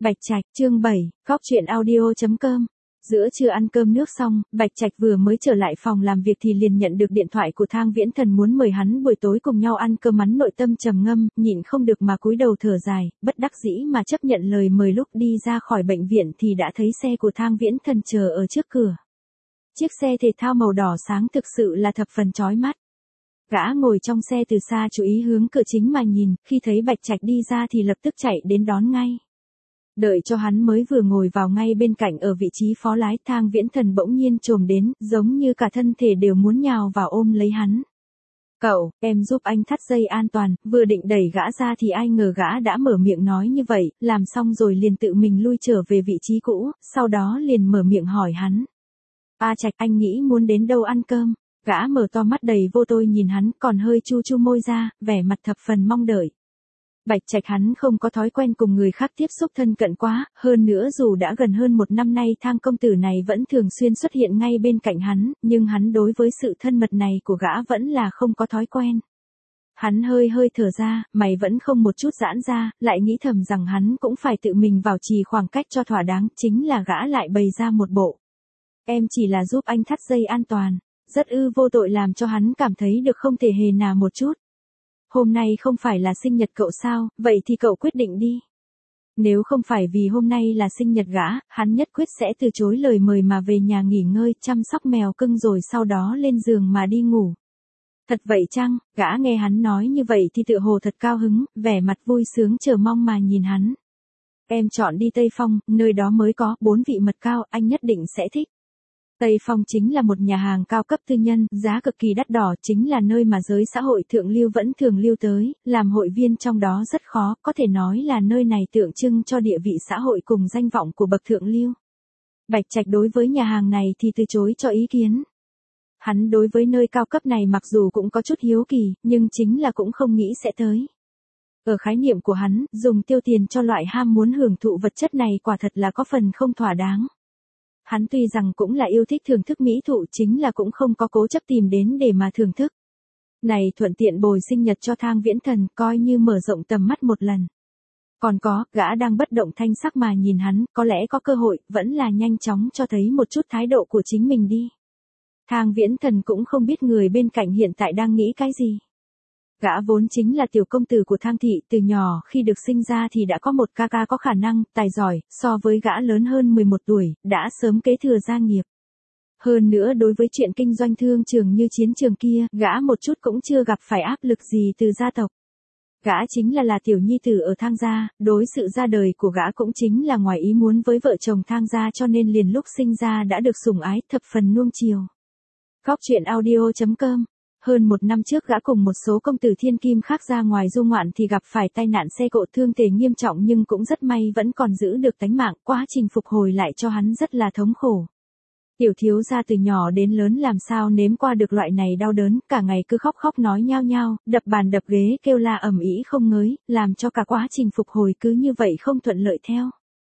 Bạch Trạch, chương 7, góc chuyện audio.com. Giữa trưa ăn cơm nước xong, Bạch Trạch vừa mới trở lại phòng làm việc thì liền nhận được điện thoại của Thang Viễn Thần muốn mời hắn buổi tối cùng nhau ăn cơm. Hắn nội tâm trầm ngâm, nhịn không được mà cúi đầu thở dài, bất đắc dĩ mà chấp nhận lời mời. Lúc đi ra khỏi bệnh viện thì đã thấy xe của Thang Viễn Thần chờ ở trước cửa. Chiếc xe thể thao màu đỏ sáng thực sự là thập phần chói mắt. Gã ngồi trong xe từ xa chú ý hướng cửa chính mà nhìn, khi thấy Bạch Trạch đi ra thì lập tức chạy đến đón ngay. Đợi cho hắn mới vừa ngồi vào ngay bên cạnh ở vị trí phó lái, Thang Viễn Thần bỗng nhiên chồm đến, giống như cả thân thể đều muốn nhào vào ôm lấy hắn. Cậu, em giúp anh thắt dây an toàn. Vừa định đẩy gã ra thì ai ngờ gã đã mở miệng nói như vậy, làm xong rồi liền tự mình lui trở về vị trí cũ, sau đó liền mở miệng hỏi hắn. Trạch, anh nghĩ muốn đến đâu ăn cơm? Gã mở to mắt đầy vô tôi nhìn hắn, còn hơi chu chu môi ra, vẻ mặt thập phần mong đợi. Bạch Trạch hắn không có thói quen cùng người khác tiếp xúc thân cận quá, hơn nữa dù đã gần hơn một năm nay Thang công tử này vẫn thường xuyên xuất hiện ngay bên cạnh hắn, nhưng hắn đối với sự thân mật này của gã vẫn là không có thói quen. Hắn hơi thở ra, mày vẫn không một chút giãn ra, lại nghĩ thầm rằng hắn cũng phải tự mình vào trì khoảng cách cho thỏa đáng, chính là gã lại bày ra một bộ. Em chỉ là giúp anh thắt dây an toàn, rất vô tội làm cho hắn cảm thấy được không thể hề nào một chút. Hôm nay không phải là sinh nhật cậu sao, vậy thì cậu quyết định đi. Nếu không phải vì hôm nay là sinh nhật gã, hắn nhất quyết sẽ từ chối lời mời mà về nhà nghỉ ngơi, chăm sóc mèo cưng rồi sau đó lên giường mà đi ngủ. Thật vậy chăng? Gã nghe hắn nói như vậy thì tựa hồ thật cao hứng, vẻ mặt vui sướng chờ mong mà nhìn hắn. Em chọn đi Tây Phong, nơi đó mới có 4 vị mật cao, anh nhất định sẽ thích. Tây Phong chính là một nhà hàng cao cấp tư nhân, giá cực kỳ đắt đỏ, chính là nơi mà giới xã hội thượng lưu vẫn thường lưu tới, làm hội viên trong đó rất khó, có thể nói là nơi này tượng trưng cho địa vị xã hội cùng danh vọng của bậc thượng lưu. Bạch Trạch đối với nhà hàng này thì từ chối cho ý kiến. Hắn đối với nơi cao cấp này mặc dù cũng có chút hiếu kỳ, nhưng chính là cũng không nghĩ sẽ tới. Ở khái niệm của hắn, dùng tiêu tiền cho loại ham muốn hưởng thụ vật chất này quả thật là có phần không thỏa đáng. Hắn tuy rằng cũng là yêu thích thưởng thức mỹ thụ, chính là cũng không có cố chấp tìm đến để mà thưởng thức. Này thuận tiện bồi sinh nhật cho Thang Viễn Thần, coi như mở rộng tầm mắt một lần. Còn có, gã đang bất động thanh sắc mà nhìn hắn, có lẽ có cơ hội, vẫn là nhanh chóng cho thấy một chút thái độ của chính mình đi. Thang Viễn Thần cũng không biết người bên cạnh hiện tại đang nghĩ cái gì. Gã vốn chính là tiểu công tử của Thang thị, từ nhỏ khi được sinh ra thì đã có một ca ca có khả năng, tài giỏi, so với gã lớn hơn 11 tuổi, đã sớm kế thừa gia nghiệp. Hơn nữa đối với chuyện kinh doanh thương trường như chiến trường kia, gã một chút cũng chưa gặp phải áp lực gì từ gia tộc. Gã chính là tiểu nhi tử ở Thang gia, đối sự ra đời của gã cũng chính là ngoài ý muốn với vợ chồng Thang gia cho nên liền lúc sinh ra đã được sủng ái thập phần nuông chiều. Góc chuyện audio.com. Hơn một năm trước gã cùng một số công tử thiên kim khác ra ngoài du ngoạn thì gặp phải tai nạn xe cộ thương tề nghiêm trọng nhưng cũng rất may vẫn còn giữ được tánh mạng, quá trình phục hồi lại cho hắn rất là thống khổ. Tiểu thiếu gia từ nhỏ đến lớn làm sao nếm qua được loại này đau đớn, cả ngày cứ khóc nói nhao nhao, đập bàn đập ghế kêu la ầm ĩ không ngớt, làm cho cả quá trình phục hồi cứ như vậy không thuận lợi theo.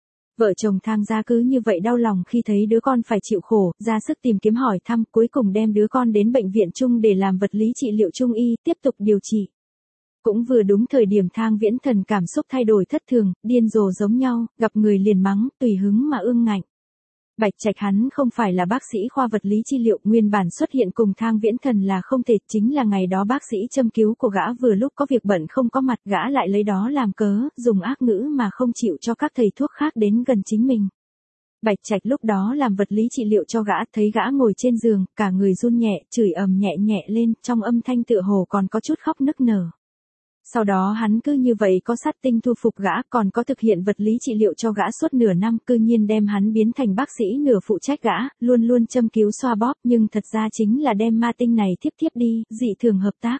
Vợ chồng Thang gia cứ như vậy đau lòng khi thấy đứa con phải chịu khổ, ra sức tìm kiếm hỏi thăm, cuối cùng đem đứa con đến bệnh viện chung để làm vật lý trị liệu trung y, tiếp tục điều trị. Cũng vừa đúng thời điểm Thang Viễn Thần cảm xúc thay đổi thất thường, điên rồ giống nhau, gặp người liền mắng, tùy hứng mà ương ngạnh. Bạch Trạch hắn không phải là bác sĩ khoa vật lý trị liệu, nguyên bản xuất hiện cùng Thang Viễn Thần là không thể, chính là ngày đó bác sĩ châm cứu của gã vừa lúc có việc bận không có mặt, gã lại lấy đó làm cớ, dùng ác ngữ mà không chịu cho các thầy thuốc khác đến gần chính mình. Bạch Trạch lúc đó làm vật lý trị liệu cho gã, thấy gã ngồi trên giường, cả người run nhẹ, chửi ầm nhẹ lên, trong âm thanh tựa hồ còn có chút khóc nức nở. Sau đó hắn cứ như vậy có sát tinh thu phục gã, còn có thực hiện vật lý trị liệu cho gã suốt nửa năm, cư nhiên đem hắn biến thành bác sĩ nửa phụ trách gã, luôn châm cứu xoa bóp, nhưng thật ra chính là đem ma tinh này tiếp đi, dị thường hợp tác.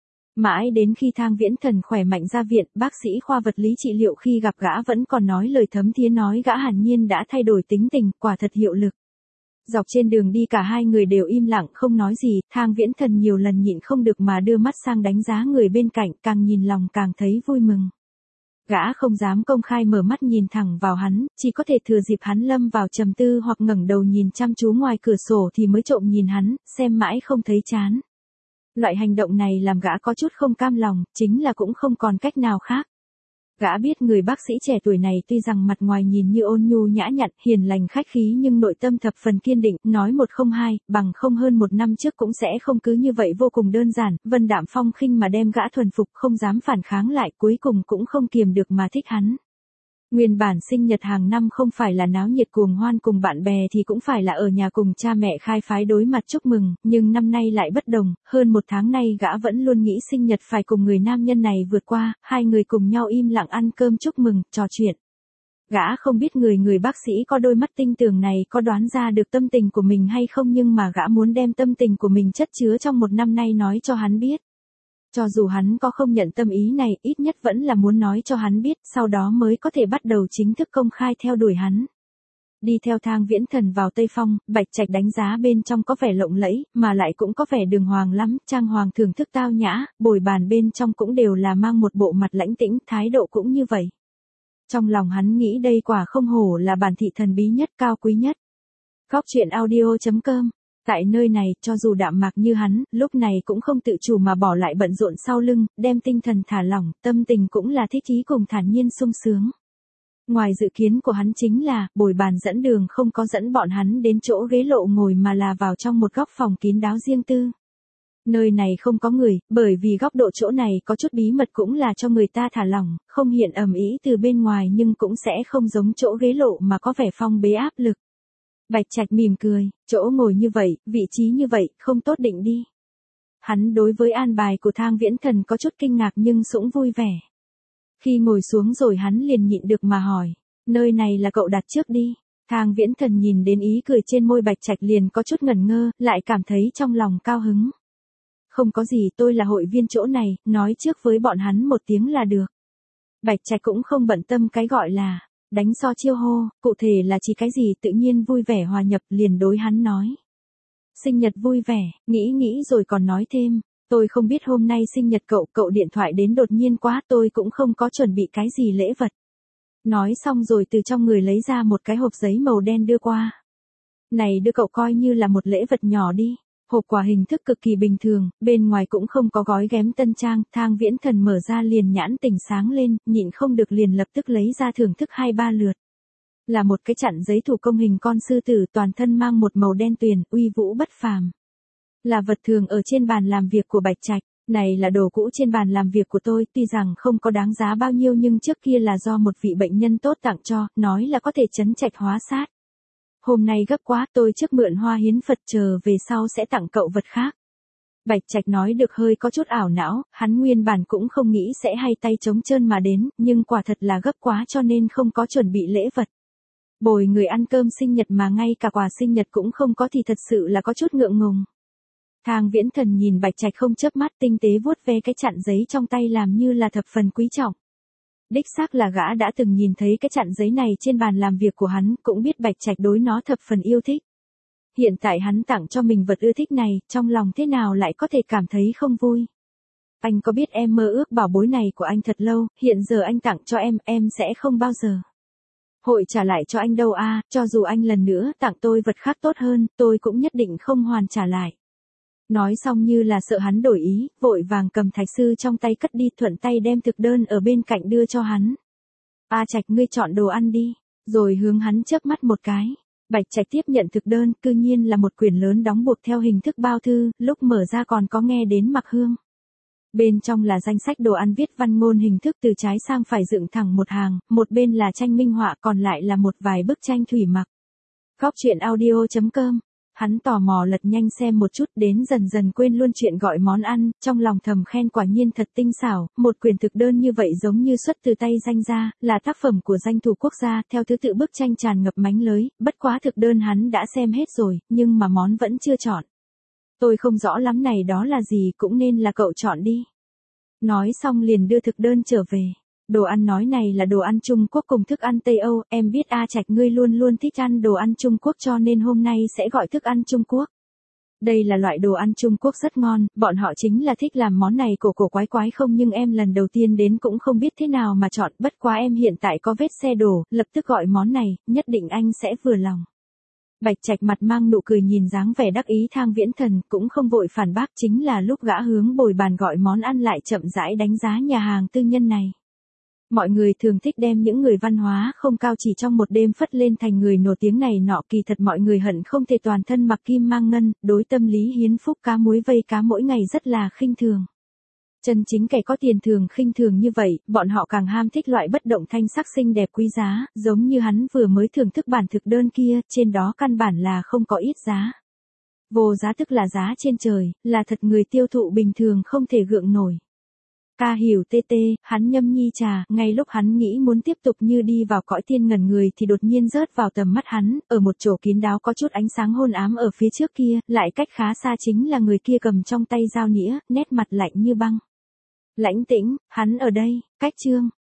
Mãi đến khi Thang Viễn Thần khỏe mạnh ra viện, bác sĩ khoa vật lý trị liệu khi gặp gã vẫn còn nói lời thấm thía nói gã hẳn nhiên đã thay đổi tính tình, quả thật hiệu lực. Dọc trên đường đi cả hai người đều im lặng không nói gì, Thang Viễn Thần nhiều lần nhịn không được mà đưa mắt sang đánh giá người bên cạnh, càng nhìn lòng càng thấy vui mừng. Gã không dám công khai mở mắt nhìn thẳng vào hắn, chỉ có thể thừa dịp hắn lâm vào trầm tư hoặc ngẩng đầu nhìn chăm chú ngoài cửa sổ thì mới trộm nhìn hắn, xem mãi không thấy chán. Loại hành động này làm gã có chút không cam lòng, chính là cũng không còn cách nào khác. Gã biết người bác sĩ trẻ tuổi này tuy rằng mặt ngoài nhìn như ôn nhu nhã nhặn, hiền lành khách khí nhưng nội tâm thập phần kiên định, nói một không hai, bằng không hơn một năm trước cũng sẽ không cứ như vậy vô cùng đơn giản, vân đạm phong khinh mà đem gã thuần phục không dám phản kháng lại, cuối cùng cũng không kiềm được mà thích hắn. Nguyên bản sinh nhật hàng năm không phải là náo nhiệt cuồng hoan cùng bạn bè thì cũng phải là ở nhà cùng cha mẹ khai phái đối mặt chúc mừng, nhưng năm nay lại bất đồng, hơn một tháng nay gã vẫn luôn nghĩ sinh nhật phải cùng người nam nhân này vượt qua, hai người cùng nhau im lặng ăn cơm chúc mừng, trò chuyện. Gã không biết người bác sĩ có đôi mắt tinh tường này có đoán ra được tâm tình của mình hay không, nhưng mà gã muốn đem tâm tình của mình chất chứa trong một năm nay nói cho hắn biết. Cho dù hắn có không nhận tâm ý này, ít nhất vẫn là muốn nói cho hắn biết, sau đó mới có thể bắt đầu chính thức công khai theo đuổi hắn. Đi theo Thang Viễn Thần vào Tây Phong, Bạch Trạch đánh giá bên trong có vẻ lộng lẫy, mà lại cũng có vẻ đường hoàng lắm, trang hoàng thưởng thức tao nhã, bồi bàn bên trong cũng đều là mang một bộ mặt lãnh tĩnh, thái độ cũng như vậy. Trong lòng hắn nghĩ đây quả không hổ là bản thị thần bí nhất, cao quý nhất. Góc truyện audio.com. Tại nơi này, cho dù đạm mạc như hắn, lúc này cũng không tự chủ mà bỏ lại bận rộn sau lưng, đem tinh thần thả lỏng, tâm tình cũng là thích ý cùng thản nhiên sung sướng. Ngoài dự kiến của hắn chính là, bồi bàn dẫn đường không có dẫn bọn hắn đến chỗ ghế lộ ngồi mà là vào trong một góc phòng kín đáo riêng tư. Nơi này không có người, bởi vì góc độ chỗ này có chút bí mật cũng là cho người ta thả lỏng, không hiện ầm ĩ từ bên ngoài nhưng cũng sẽ không giống chỗ ghế lộ mà có vẻ phong bế áp lực. Bạch Trạch mỉm cười, chỗ ngồi như vậy, vị trí như vậy, không tốt định đi. Hắn đối với an bài của Thang Viễn Thần có chút kinh ngạc nhưng cũng vui vẻ. Khi ngồi xuống rồi hắn liền nhịn được mà hỏi, nơi này là cậu đặt trước đi. Thang Viễn Thần nhìn đến ý cười trên môi Bạch Trạch liền có chút ngẩn ngơ, lại cảm thấy trong lòng cao hứng. Không có gì, tôi là hội viên chỗ này, nói trước với bọn hắn một tiếng là được. Bạch Trạch cũng không bận tâm cái gọi là đánh so chiêu hô, cụ thể là chỉ cái gì, tự nhiên vui vẻ hòa nhập, liền đối hắn nói. Sinh nhật vui vẻ, nghĩ rồi còn nói thêm, tôi không biết hôm nay sinh nhật cậu điện thoại đến đột nhiên quá, tôi cũng không có chuẩn bị cái gì lễ vật. Nói xong rồi từ trong người lấy ra một cái hộp giấy màu đen đưa qua. Này đưa cậu coi như là một lễ vật nhỏ đi. Hộp quà hình thức cực kỳ bình thường, bên ngoài cũng không có gói ghém tân trang, Thang Viễn Thần mở ra liền nhãn tình sáng lên, nhịn không được liền lập tức lấy ra thưởng thức 2-3 lượt. Là một cái chặn giấy thủ công hình con sư tử toàn thân mang một màu đen tuyền, uy vũ bất phàm. Là vật thường ở trên bàn làm việc của Bạch Trạch, này là đồ cũ trên bàn làm việc của tôi, tuy rằng không có đáng giá bao nhiêu nhưng trước kia là do một vị bệnh nhân tốt tặng cho, nói là có thể trấn trạch hóa sát. Hôm nay gấp quá, tôi trước mượn hoa hiến Phật, chờ về sau sẽ tặng cậu vật khác. Bạch Trạch nói được hơi có chút ảo não, hắn nguyên bản cũng không nghĩ sẽ hay tay trống trơn mà đến, nhưng quả thật là gấp quá cho nên không có chuẩn bị lễ vật. Bồi người ăn cơm sinh nhật mà ngay cả quà sinh nhật cũng không có thì thật sự là có chút ngượng ngùng. Thang Viễn Thần nhìn Bạch Trạch không chớp mắt, tinh tế vuốt ve cái chặn giấy trong tay làm như là thập phần quý trọng. Đích xác là gã đã từng nhìn thấy cái chặn giấy này trên bàn làm việc của hắn, cũng biết Bạch Trạch đối nó thập phần yêu thích. Hiện tại hắn tặng cho mình vật ưa thích này, trong lòng thế nào lại có thể cảm thấy không vui. Anh có biết em mơ ước bảo bối này của anh thật lâu, hiện giờ anh tặng cho em sẽ không bao giờ hội trả lại cho anh đâu a, cho dù anh lần nữa tặng tôi vật khác tốt hơn, tôi cũng nhất định không hoàn trả lại. Nói xong như là sợ hắn đổi ý, vội vàng cầm thạch sư trong tay cất đi, thuận tay đem thực đơn ở bên cạnh đưa cho hắn. A Trạch, ngươi chọn đồ ăn đi, rồi hướng hắn chớp mắt một cái. Bạch Trạch tiếp nhận thực đơn, cư nhiên là một quyển lớn đóng buộc theo hình thức bao thư, lúc mở ra còn có nghe đến mặc hương. Bên trong là danh sách đồ ăn viết văn ngôn hình thức từ trái sang phải dựng thẳng một hàng, một bên là tranh minh họa còn lại là một vài bức tranh thủy mặc. Góc truyện audio.com. Hắn tò mò lật nhanh xem một chút, đến dần dần quên luôn chuyện gọi món ăn, trong lòng thầm khen quả nhiên thật tinh xảo, một quyển thực đơn như vậy giống như xuất từ tay danh gia, là tác phẩm của danh thủ quốc gia, theo thứ tự bức tranh tràn ngập mánh lới, bất quá thực đơn hắn đã xem hết rồi, nhưng mà món vẫn chưa chọn. Tôi không rõ lắm này đó là gì, cũng nên là cậu chọn đi. Nói xong liền đưa thực đơn trở về. Đồ ăn nói này là đồ ăn Trung Quốc cùng thức ăn Tây Âu, em biết A Trạch ngươi luôn luôn thích ăn đồ ăn Trung Quốc cho nên hôm nay sẽ gọi thức ăn Trung Quốc. Đây là loại đồ ăn Trung Quốc rất ngon, bọn họ chính là thích làm món này cổ quái quái không, nhưng em lần đầu tiên đến cũng không biết thế nào mà chọn, bất quá em hiện tại có vết xe đổ, lập tức gọi món này, nhất định anh sẽ vừa lòng. Bạch Trạch mặt mang nụ cười nhìn dáng vẻ đắc ý Thang Viễn Thần, cũng không vội phản bác, chính là lúc gã hướng bồi bàn gọi món ăn lại chậm rãi đánh giá nhà hàng tư nhân này. Mọi người thường thích đem những người văn hóa không cao chỉ trong một đêm phất lên thành người nổi tiếng này nọ, kỳ thật mọi người hận không thể toàn thân mặc kim mang ngân, đối tâm lý hiến phúc cá muối vây cá mỗi ngày rất là khinh thường. Chân chính kẻ có tiền thường khinh thường như vậy, bọn họ càng ham thích loại bất động thanh sắc xinh đẹp quý giá, giống như hắn vừa mới thưởng thức bản thực đơn kia, trên đó căn bản là không có ít giá. Vô giá tức là giá trên trời, là thật người tiêu thụ bình thường không thể gượng nổi. Ca hiểu tê tê, hắn nhâm nhi trà, ngay lúc hắn nghĩ muốn tiếp tục như đi vào cõi tiên ngẩn người thì đột nhiên rớt vào tầm mắt hắn, ở một chỗ kín đáo có chút ánh sáng hôn ám ở phía trước kia, lại cách khá xa chính là người kia cầm trong tay dao nĩa, nét mặt lạnh như băng. Lãnh Tĩnh, hắn ở đây, cách Trương